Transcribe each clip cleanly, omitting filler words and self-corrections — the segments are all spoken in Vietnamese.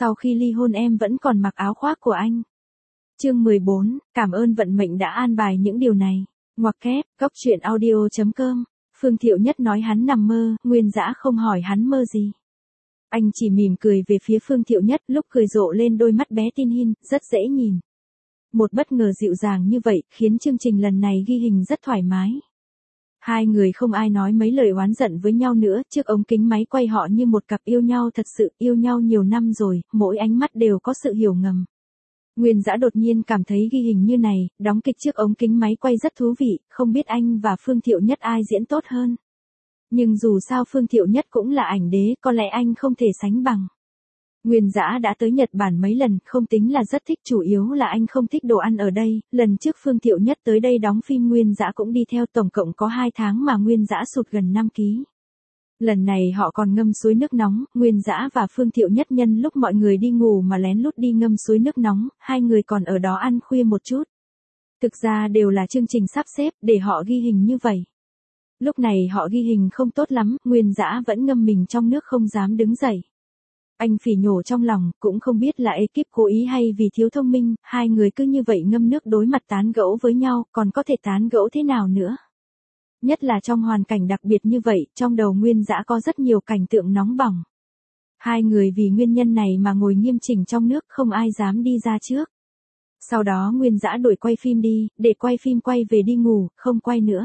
Sau khi ly hôn em vẫn còn mặc áo khoác của anh. Chương 14, cảm ơn vận mệnh đã an bài những điều này. Ngoặc kép, góc truyện audio.com. Phương Thiệu Nhất nói hắn nằm mơ, Nguyên Dã không hỏi hắn mơ gì. Anh chỉ mỉm cười về phía Phương Thiệu Nhất, lúc cười rộ lên đôi mắt bé tin hin, rất dễ nhìn. Một bất ngờ dịu dàng như vậy, khiến chương trình lần này ghi hình rất thoải mái. Hai người không ai nói mấy lời oán giận với nhau nữa, trước ống kính máy quay họ như một cặp yêu nhau thật sự, yêu nhau nhiều năm rồi, mỗi ánh mắt đều có sự hiểu ngầm. Nguyên Dã đột nhiên cảm thấy ghi hình như này, đóng kịch trước ống kính máy quay rất thú vị, không biết anh và Phương Thiệu Nhất ai diễn tốt hơn. Nhưng dù sao Phương Thiệu Nhất cũng là ảnh đế, có lẽ anh không thể sánh bằng. Nguyên Dã đã tới Nhật Bản mấy lần, không tính là rất thích, chủ yếu là anh không thích đồ ăn ở đây. Lần trước Phương Thiệu Nhất tới đây đóng phim Nguyên Dã cũng đi theo, tổng cộng có 2 tháng mà Nguyên Dã sụt gần 5 kg. Lần này họ còn ngâm suối nước nóng, Nguyên Dã và Phương Thiệu Nhất nhân lúc mọi người đi ngủ mà lén lút đi ngâm suối nước nóng, hai người còn ở đó ăn khuya một chút. Thực ra đều là chương trình sắp xếp để họ ghi hình như vậy. Lúc này họ ghi hình không tốt lắm, Nguyên Dã vẫn ngâm mình trong nước không dám đứng dậy. Anh phỉ nhổ trong lòng, cũng không biết là ekip cố ý hay vì thiếu thông minh, hai người cứ như vậy ngâm nước đối mặt tán gẫu với nhau, còn có thể tán gẫu thế nào nữa. Nhất là trong hoàn cảnh đặc biệt như vậy, trong đầu Nguyên Dã có rất nhiều cảnh tượng nóng bỏng. Hai người vì nguyên nhân này mà ngồi nghiêm chỉnh trong nước, không ai dám đi ra trước. Sau đó Nguyên Dã đuổi quay phim đi, để quay phim quay về đi ngủ, không quay nữa.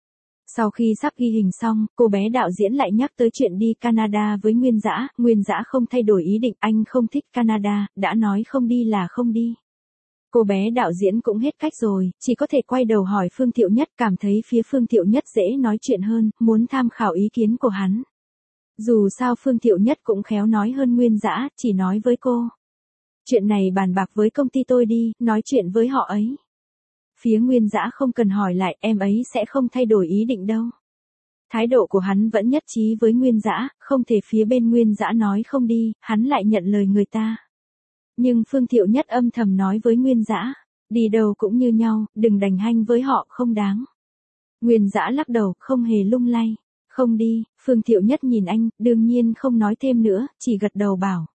Sau khi sắp ghi hình xong, cô bé đạo diễn lại nhắc tới chuyện đi Canada với Nguyên Dã không thay đổi ý định, anh không thích Canada, đã nói không đi là không đi. Cô bé đạo diễn cũng hết cách rồi, chỉ có thể quay đầu hỏi Phương Thiệu Nhất, cảm thấy phía Phương Thiệu Nhất dễ nói chuyện hơn, muốn tham khảo ý kiến của hắn. Dù sao Phương Thiệu Nhất cũng khéo nói hơn Nguyên Dã, chỉ nói với cô. Chuyện này bàn bạc với công ty tôi đi, nói chuyện với họ ấy. Phía Nguyên Dã không cần hỏi lại, em ấy sẽ không thay đổi ý định đâu. Thái độ của hắn vẫn nhất trí với Nguyên Dã, không thể phía bên Nguyên Dã nói không đi, hắn lại nhận lời người ta. Nhưng Phương Thiệu Nhất âm thầm nói với Nguyên Dã, đi đâu cũng như nhau, đừng đành hanh với họ, không đáng. Nguyên Dã lắc đầu, không hề lung lay. Không đi, Phương Thiệu Nhất nhìn anh, đương nhiên không nói thêm nữa, chỉ gật đầu bảo.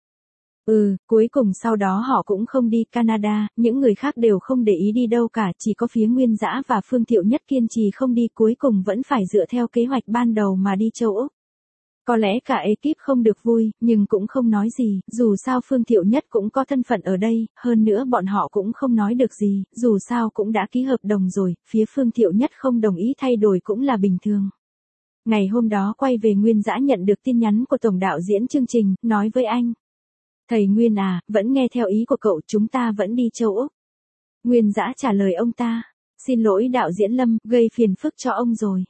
Cuối cùng sau đó họ cũng không đi Canada, những người khác đều không để ý đi đâu cả, chỉ có phía Nguyên Dã và Phương Thiệu Nhất kiên trì không đi, cuối cùng vẫn phải dựa theo kế hoạch ban đầu mà đi châu Úc. Có lẽ cả ekip không được vui, nhưng cũng không nói gì, dù sao Phương Thiệu Nhất cũng có thân phận ở đây, hơn nữa bọn họ cũng không nói được gì, dù sao cũng đã ký hợp đồng rồi, phía Phương Thiệu Nhất không đồng ý thay đổi cũng là bình thường. Ngày hôm đó quay về Nguyên Dã nhận được tin nhắn của tổng đạo diễn chương trình, nói với anh. Thầy Nguyên à, vẫn nghe theo ý của cậu, chúng ta vẫn đi châu Úc. Nguyên Dã trả lời ông ta, xin lỗi đạo diễn Lâm, gây phiền phức cho ông rồi.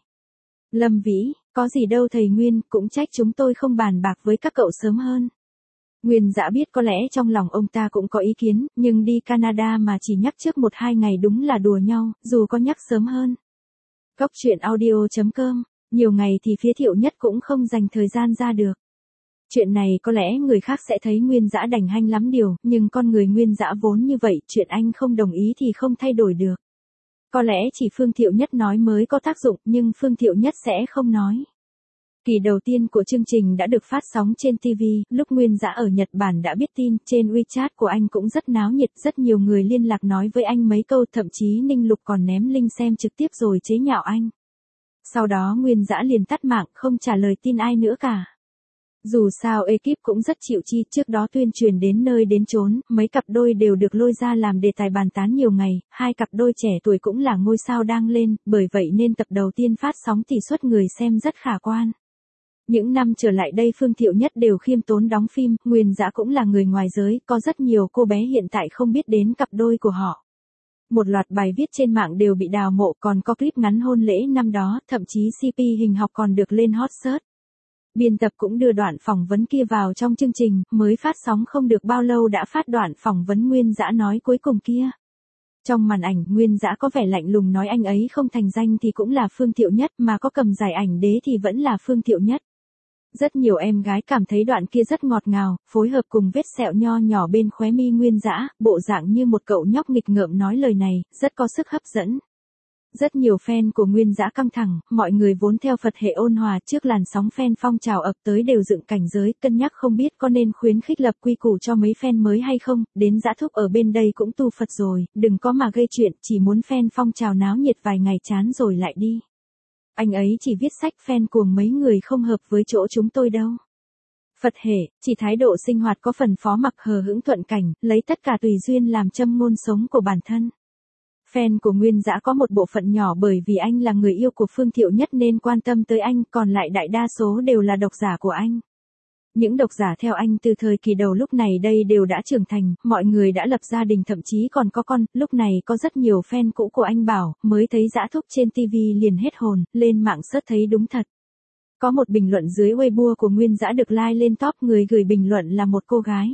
Lâm Vĩ, có gì đâu thầy Nguyên, cũng trách chúng tôi không bàn bạc với các cậu sớm hơn. Nguyên Dã biết có lẽ trong lòng ông ta cũng có ý kiến, nhưng đi Canada mà chỉ nhắc trước 1-2 ngày đúng là đùa nhau, dù có nhắc sớm hơn. Góc truyện audio.com, nhiều ngày thì phía Thiệu Nhất cũng không dành thời gian ra được. Chuyện này có lẽ người khác sẽ thấy Nguyên Dã đành hanh lắm điều, nhưng con người Nguyên Dã vốn như vậy, chuyện anh không đồng ý thì không thay đổi được. Có lẽ chỉ Phương Thiệu Nhất nói mới có tác dụng, nhưng Phương Thiệu Nhất sẽ không nói. Kỳ đầu tiên của chương trình đã được phát sóng trên TV, lúc Nguyên Dã ở Nhật Bản đã biết tin, trên WeChat của anh cũng rất náo nhiệt, rất nhiều người liên lạc nói với anh mấy câu, thậm chí Ninh Lục còn ném link xem trực tiếp rồi chế nhạo anh. Sau đó Nguyên Dã liền tắt mạng, không trả lời tin ai nữa cả. Dù sao ekip cũng rất chịu chi, trước đó tuyên truyền đến nơi đến chốn, mấy cặp đôi đều được lôi ra làm đề tài bàn tán nhiều ngày, hai cặp đôi trẻ tuổi cũng là ngôi sao đang lên, bởi vậy nên tập đầu tiên phát sóng tỷ suất người xem rất khả quan. Những năm trở lại đây Phương Thiệu Nhất đều khiêm tốn đóng phim, Nguyên Dã cũng là người ngoài giới, có rất nhiều cô bé hiện tại không biết đến cặp đôi của họ. Một loạt bài viết trên mạng đều bị đào mộ, còn có clip ngắn hôn lễ năm đó, thậm chí CP hình học còn được lên hot search. Biên tập cũng đưa đoạn phỏng vấn kia vào trong chương trình, mới phát sóng không được bao lâu đã phát đoạn phỏng vấn Nguyên Dã nói cuối cùng kia. Trong màn ảnh, Nguyên Dã có vẻ lạnh lùng nói anh ấy không thành danh thì cũng là Phương Thiệu Nhất, mà có cầm giải ảnh đế thì vẫn là Phương Thiệu Nhất. Rất nhiều em gái cảm thấy đoạn kia rất ngọt ngào, phối hợp cùng vết sẹo nho nhỏ bên khóe mi Nguyên Dã, bộ dạng như một cậu nhóc nghịch ngợm nói lời này, rất có sức hấp dẫn. Rất nhiều fan của Nguyên Dã căng thẳng, mọi người vốn theo Phật hệ ôn hòa trước làn sóng fan phong trào ập tới đều dựng cảnh giới, cân nhắc không biết có nên khuyến khích lập quy củ cho mấy fan mới hay không, đến Dã Thúc ở bên đây cũng tu Phật rồi, đừng có mà gây chuyện, chỉ muốn fan phong trào náo nhiệt vài ngày chán rồi lại đi. Anh ấy chỉ viết sách fan cuồng mấy người không hợp với chỗ chúng tôi đâu. Phật hệ, chỉ thái độ sinh hoạt có phần phó mặc hờ hững thuận cảnh, lấy tất cả tùy duyên làm châm ngôn sống của bản thân. Fan của Nguyên Dã có một bộ phận nhỏ bởi vì anh là người yêu của Phương Thiệu Nhất nên quan tâm tới anh, còn lại đại đa số đều là độc giả của anh. Những độc giả theo anh từ thời kỳ đầu lúc này đây đều đã trưởng thành, mọi người đã lập gia đình thậm chí còn có con, lúc này có rất nhiều fan cũ của anh bảo, mới thấy Dã Thúc trên TV liền hết hồn, lên mạng search thấy đúng thật. Có một bình luận dưới Weibo của Nguyên Dã được like lên top, người gửi bình luận là một cô gái.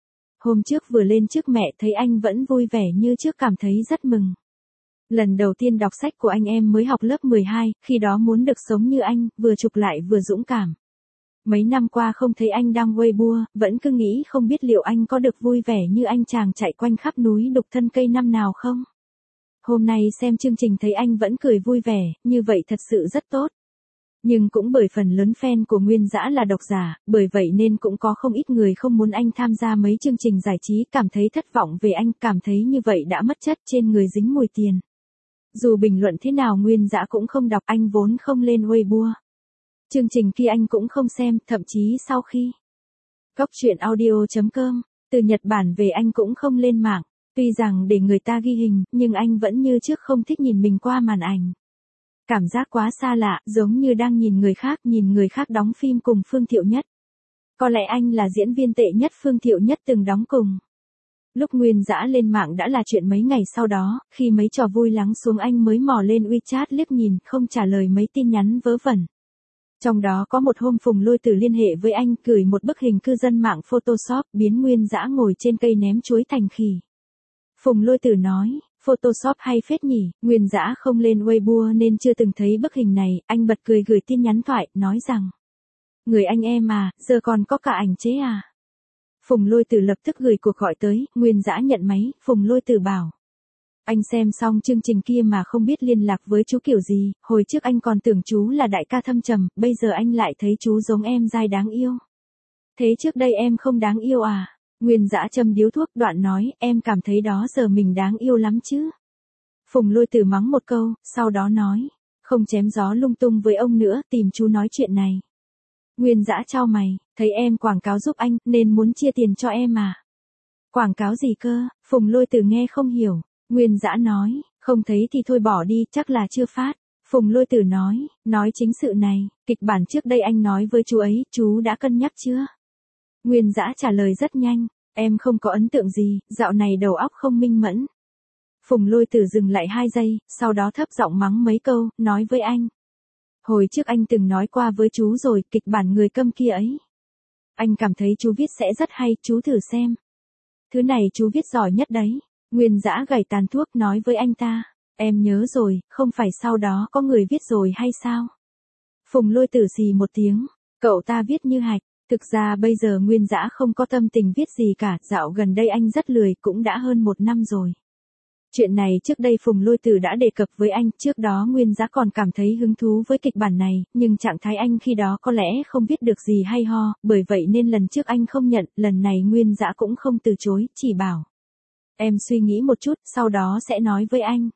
Hôm trước vừa lên trước mẹ thấy anh vẫn vui vẻ như trước cảm thấy rất mừng. Lần đầu tiên đọc sách của anh em mới học lớp 12, khi đó muốn được sống như anh, vừa trục lại vừa dũng cảm. Mấy năm qua không thấy anh đăng Weibo, vẫn cứ nghĩ không biết liệu anh có được vui vẻ như anh chàng chạy quanh khắp núi đục thân cây năm nào không. Hôm nay xem chương trình thấy anh vẫn cười vui vẻ, như vậy thật sự rất tốt. Nhưng cũng bởi phần lớn fan của Nguyên Dã là độc giả, bởi vậy nên cũng có không ít người không muốn anh tham gia mấy chương trình giải trí, cảm thấy thất vọng về anh, cảm thấy như vậy đã mất chất, trên người dính mùi tiền. Dù bình luận thế nào Nguyên Dã cũng không đọc, anh vốn không lên Weibo. Chương trình kia anh cũng không xem, thậm chí sau khi Cóc truyện audio.com từ Nhật Bản về anh cũng không lên mạng. Tuy rằng để người ta ghi hình, nhưng anh vẫn như trước không thích nhìn mình qua màn ảnh. Cảm giác quá xa lạ, giống như đang nhìn người khác đóng phim cùng Phương Thiệu Nhất. Có lẽ anh là diễn viên tệ nhất Phương Thiệu Nhất từng đóng cùng. Lúc Nguyên Dã lên mạng đã là chuyện mấy ngày sau đó, khi mấy trò vui lắng xuống anh mới mò lên WeChat liếc nhìn, không trả lời mấy tin nhắn vớ vẩn. Trong đó có một hôm Phùng Lôi Tử liên hệ với anh, gửi một bức hình cư dân mạng Photoshop biến Nguyên Dã ngồi trên cây ném chuối thành khỉ. Phùng Lôi Tử nói, Photoshop hay phết nhỉ, Nguyên Dã không lên Weibo nên chưa từng thấy bức hình này, anh bật cười gửi tin nhắn thoại, nói rằng, người anh em à, giờ còn có cả ảnh chế à. Phùng Lôi Tử lập tức gửi cuộc gọi tới, Nguyên Dã nhận máy, Phùng Lôi Tử bảo. Anh xem xong chương trình kia mà không biết liên lạc với chú kiểu gì, hồi trước anh còn tưởng chú là đại ca thâm trầm, bây giờ anh lại thấy chú giống em dai đáng yêu. Thế trước đây em không đáng yêu à? Nguyên Dã châm điếu thuốc đoạn nói, em cảm thấy đó giờ mình đáng yêu lắm chứ. Phùng Lôi Tử mắng một câu, sau đó nói, không chém gió lung tung với ông nữa, tìm chú nói chuyện này. Nguyên Dã chau mày, thấy em quảng cáo giúp anh, nên muốn chia tiền cho em à? Quảng cáo gì cơ? Phùng Lôi Tử nghe không hiểu. Nguyên Dã nói, không thấy thì thôi bỏ đi, chắc là chưa phát. Phùng Lôi Tử nói chính sự này, kịch bản trước đây anh nói với chú ấy, chú đã cân nhắc chưa? Nguyên Dã trả lời rất nhanh, em không có ấn tượng gì, dạo này đầu óc không minh mẫn. Phùng Lôi Tử dừng lại 2 giây, sau đó thấp giọng mắng mấy câu, nói với anh. Hồi trước anh từng nói qua với chú rồi, kịch bản người câm kia ấy. Anh cảm thấy chú viết sẽ rất hay, chú thử xem. Thứ này chú viết giỏi nhất đấy. Nguyên Dã gảy tàn thuốc nói với anh ta. Em nhớ rồi, không phải sau đó có người viết rồi hay sao? Phùng Lôi Tử xì một tiếng. Cậu ta viết như hạch. Thực ra bây giờ Nguyên Dã không có tâm tình viết gì cả, dạo gần đây anh rất lười, cũng đã hơn 1 năm rồi. Chuyện này trước đây Phùng Lôi Tử đã đề cập với anh, trước đó Nguyên Dã còn cảm thấy hứng thú với kịch bản này, nhưng trạng thái anh khi đó có lẽ không viết được gì hay ho, bởi vậy nên lần trước anh không nhận, lần này Nguyên Dã cũng không từ chối, chỉ bảo. Em suy nghĩ một chút, sau đó sẽ nói với anh.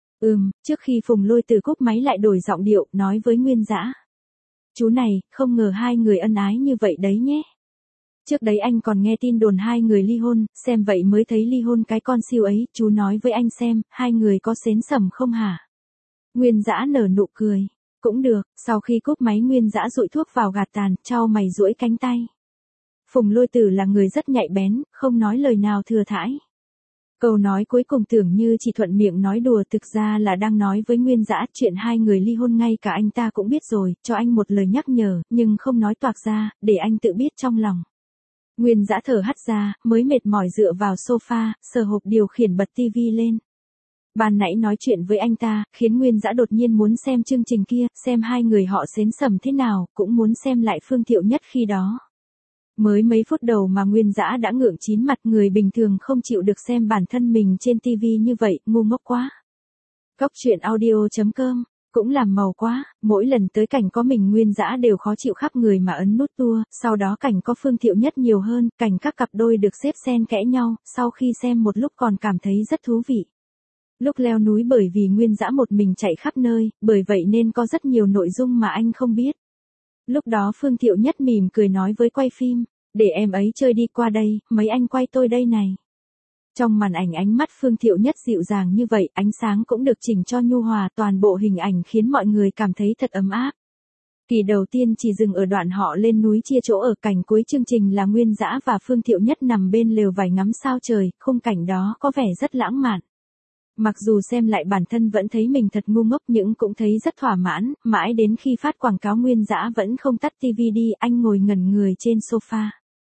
Trước khi Phùng Lôi Tử cúp máy lại đổi giọng điệu, nói với Nguyên Dã. Chú này, không ngờ hai người ân ái như vậy đấy nhé. Trước đấy anh còn nghe tin đồn hai người ly hôn, xem vậy mới thấy ly hôn cái con siêu ấy, chú nói với anh xem, hai người có xến sẩm không hả? Nguyên Dã nở nụ cười. Cũng được, sau khi cúp máy Nguyên Dã dụi thuốc vào gạt tàn, chau mày duỗi cánh tay. Phùng Lôi Tử là người rất nhạy bén, không nói lời nào thừa thãi. Câu nói cuối cùng tưởng như chỉ thuận miệng nói đùa, thực ra là đang nói với Nguyên Dã, chuyện hai người ly hôn ngay cả anh ta cũng biết rồi, cho anh một lời nhắc nhở, nhưng không nói toạc ra, để anh tự biết trong lòng. Nguyên Dã thở hắt ra, mới mệt mỏi dựa vào sofa, sờ hộp điều khiển bật tivi lên. Ban nãy nói chuyện với anh ta, khiến Nguyên Dã đột nhiên muốn xem chương trình kia, xem hai người họ xến sẩm thế nào, cũng muốn xem lại Phương Thiệu Nhất khi đó. Mới mấy phút đầu mà Nguyên Dã đã ngượng chín mặt, người bình thường không chịu được xem bản thân mình trên tivi như vậy, ngu ngốc quá. Cốc truyện audio.com, cũng làm màu quá, mỗi lần tới cảnh có mình Nguyên Dã đều khó chịu khắp người mà ấn nút tua, sau đó cảnh có Phương Thiệu Nhất nhiều hơn, cảnh các cặp đôi được xếp xen kẽ nhau, sau khi xem một lúc còn cảm thấy rất thú vị. Lúc leo núi bởi vì Nguyên Dã một mình chạy khắp nơi, bởi vậy nên có rất nhiều nội dung mà anh không biết. Lúc đó Phương Thiệu Nhất mỉm cười nói với quay phim, để em ấy chơi đi qua đây, mấy anh quay tôi đây này. Trong màn ảnh ánh mắt Phương Thiệu Nhất dịu dàng như vậy, ánh sáng cũng được chỉnh cho nhu hòa, toàn bộ hình ảnh khiến mọi người cảm thấy thật ấm áp. Kỳ đầu tiên chỉ dừng ở đoạn họ lên núi chia chỗ ở, cảnh cuối chương trình là Nguyên Dã và Phương Thiệu Nhất nằm bên lều vải ngắm sao trời, khung cảnh đó có vẻ rất lãng mạn. Mặc dù xem lại bản thân vẫn thấy mình thật ngu ngốc nhưng cũng thấy rất thỏa mãn, mãi đến khi phát quảng cáo Nguyên Dã vẫn không tắt TV đi, anh ngồi ngẩn người trên sofa.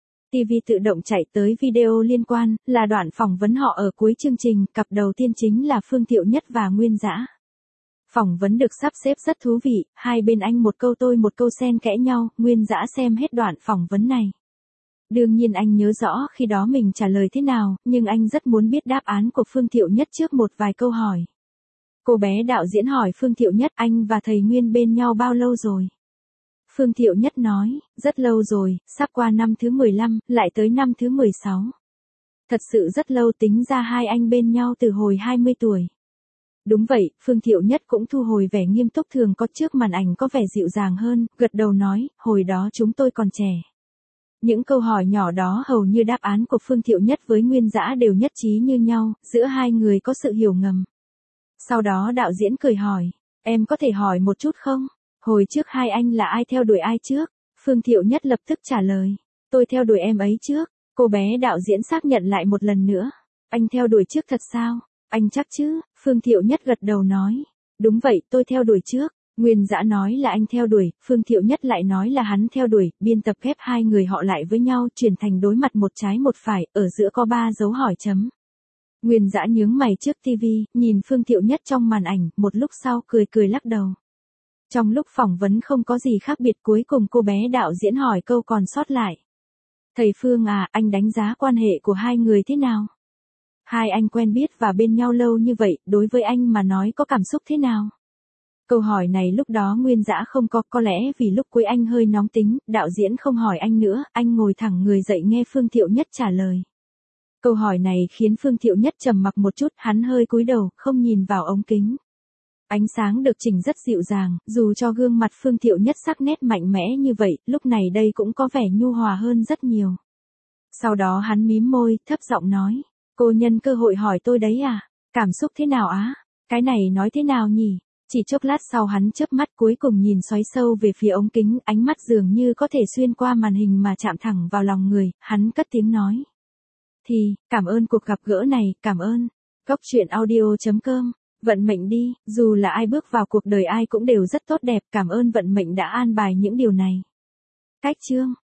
TV tự động chạy tới video liên quan, là đoạn phỏng vấn họ ở cuối chương trình, cặp đầu tiên chính là Phương Thiệu Nhất và Nguyên Dã. Phỏng vấn được sắp xếp rất thú vị, hai bên anh một câu tôi một câu xen kẽ nhau, Nguyên Dã xem hết đoạn phỏng vấn này. Đương nhiên anh nhớ rõ khi đó mình trả lời thế nào, nhưng anh rất muốn biết đáp án của Phương Thiệu Nhất trước một vài câu hỏi. Cô bé đạo diễn hỏi Phương Thiệu Nhất, anh và thầy Nguyên bên nhau bao lâu rồi? Phương Thiệu Nhất nói, rất lâu rồi, sắp qua năm thứ 15, lại tới năm thứ 16. Thật sự rất lâu, tính ra hai anh bên nhau từ hồi 20 tuổi. Đúng vậy, Phương Thiệu Nhất cũng thu hồi vẻ nghiêm túc thường có trước màn ảnh, có vẻ dịu dàng hơn, gật đầu nói, hồi đó chúng tôi còn trẻ. Những câu hỏi nhỏ đó hầu như đáp án của Phương Thiệu Nhất với Nguyên Dã đều nhất trí như nhau, giữa hai người có sự hiểu ngầm. Sau đó đạo diễn cười hỏi, em có thể hỏi một chút không? Hồi trước hai anh là ai theo đuổi ai trước? Phương Thiệu Nhất lập tức trả lời, tôi theo đuổi em ấy trước. Cô bé đạo diễn xác nhận lại một lần nữa, anh theo đuổi trước thật sao? Anh chắc chứ? Phương Thiệu Nhất gật đầu nói, đúng vậy, tôi theo đuổi trước. Nguyên Dã nói là anh theo đuổi, Phương Thiệu Nhất lại nói là hắn theo đuổi, biên tập ghép hai người họ lại với nhau, chuyển thành đối mặt một trái một phải, ở giữa có 3 dấu hỏi chấm. Nguyên Dã nhướng mày trước TV, nhìn Phương Thiệu Nhất trong màn ảnh, một lúc sau cười cười lắc đầu. Trong lúc phỏng vấn không có gì khác biệt, cuối cùng cô bé đạo diễn hỏi câu còn sót lại. Thầy Phương à, anh đánh giá quan hệ của hai người thế nào? Hai anh quen biết và bên nhau lâu như vậy, đối với anh mà nói có cảm xúc thế nào? Câu hỏi này lúc đó Nguyên Dã không có lẽ vì lúc cuối anh hơi nóng tính, đạo diễn không hỏi anh nữa, anh ngồi thẳng người dậy nghe Phương Thiệu Nhất trả lời. Câu hỏi này khiến Phương Thiệu Nhất trầm mặc một chút, hắn hơi cúi đầu, không nhìn vào ống kính. Ánh sáng được chỉnh rất dịu dàng, dù cho gương mặt Phương Thiệu Nhất sắc nét mạnh mẽ như vậy, lúc này đây cũng có vẻ nhu hòa hơn rất nhiều. Sau đó hắn mím môi, thấp giọng nói, cô nhân cơ hội hỏi tôi đấy à? Cảm xúc thế nào á? Cái này nói thế nào nhỉ? Chỉ chốc lát sau hắn chớp mắt, cuối cùng nhìn xoáy sâu về phía ống kính, ánh mắt dường như có thể xuyên qua màn hình mà chạm thẳng vào lòng người, hắn cất tiếng nói. Thì, cảm ơn cuộc gặp gỡ này, cảm ơn. Cốc truyện audio.com, vận mệnh đi, dù là ai bước vào cuộc đời ai cũng đều rất tốt đẹp, cảm ơn vận mệnh đã an bài những điều này. Cách chương.